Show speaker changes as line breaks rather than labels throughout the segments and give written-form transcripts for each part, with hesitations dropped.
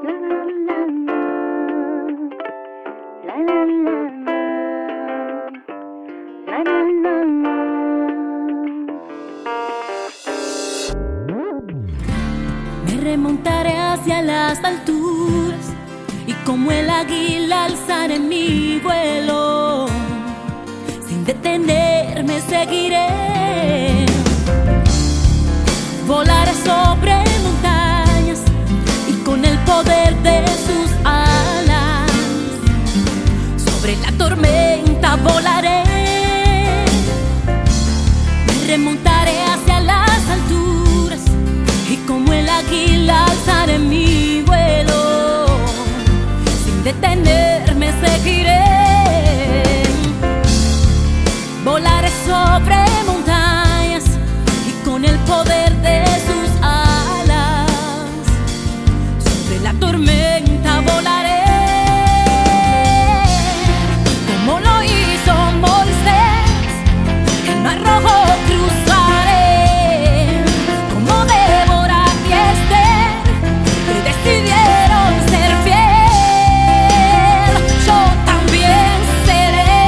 Me remontaré hacia las alturas y como el águila alzaré mi vuelo. Sin detenerme seguiré. Volaré sobre montañas y con el poder de sus alas sobre la tormenta volaré. Me remontaré hacia las alturas y como el águila alzaré mi vuelo. Sin detenerme seguiré. Volaré sobre montañas y con el poder de sus alas sobre la tormenta volaré. Como lo hizo Moisés, el mar rojo cruzaré. Como Débora y Esther, que decidieron ser fiel, yo también seré.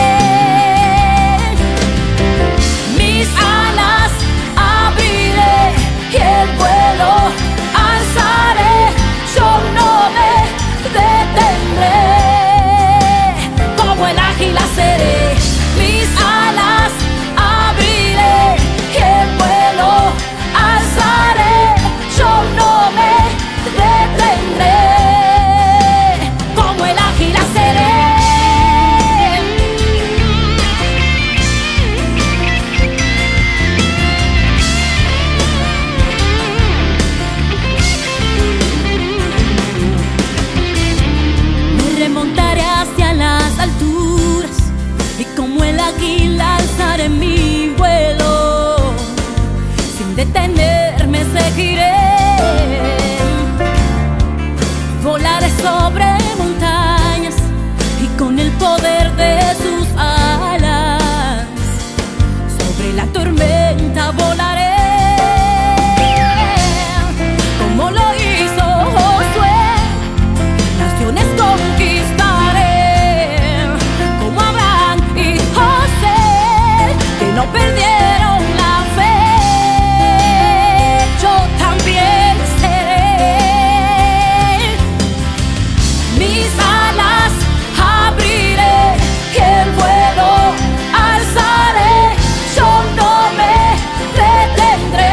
Mis alas abriré y el vuelo alzaré. Yo no me detendré. Como el águila seré. Mis alas abriré y el vuelo alzaré. Yo no me detendré. Como el águila seré. Me remontaré hacia las alturas y como el águila alzaré mi vuelo. Sin detenerme seguiré. Volaré sobre montañas y con el poder de sus alas sobre la tormenta volaré. Como lo hizo Josué, naciones conquistaré. Como Abraham y José, que no perdieron la fe, yo también seré. Mis alas abriré y el vuelo alzaré. Yo no me detendré.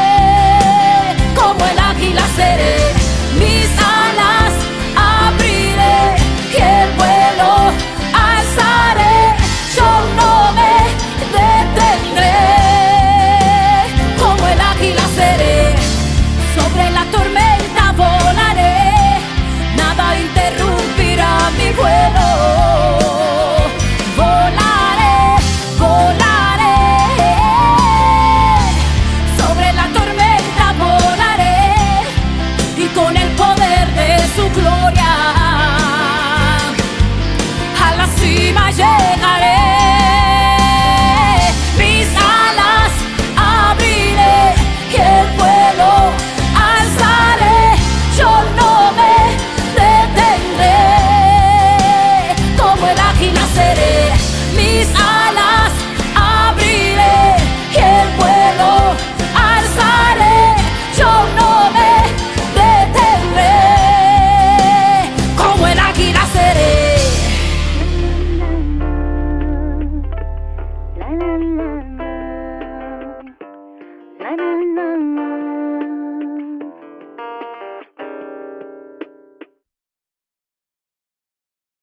Como el águila seré. Mis alas abriré y el vuelo alzaré. Yo no me detendré. Como el águila seré. Sobre la tormenta volaré. Nada interrumpirá mi vuelo. Volaré, volaré. Sobre la tormenta volaré y con el poder de su gloria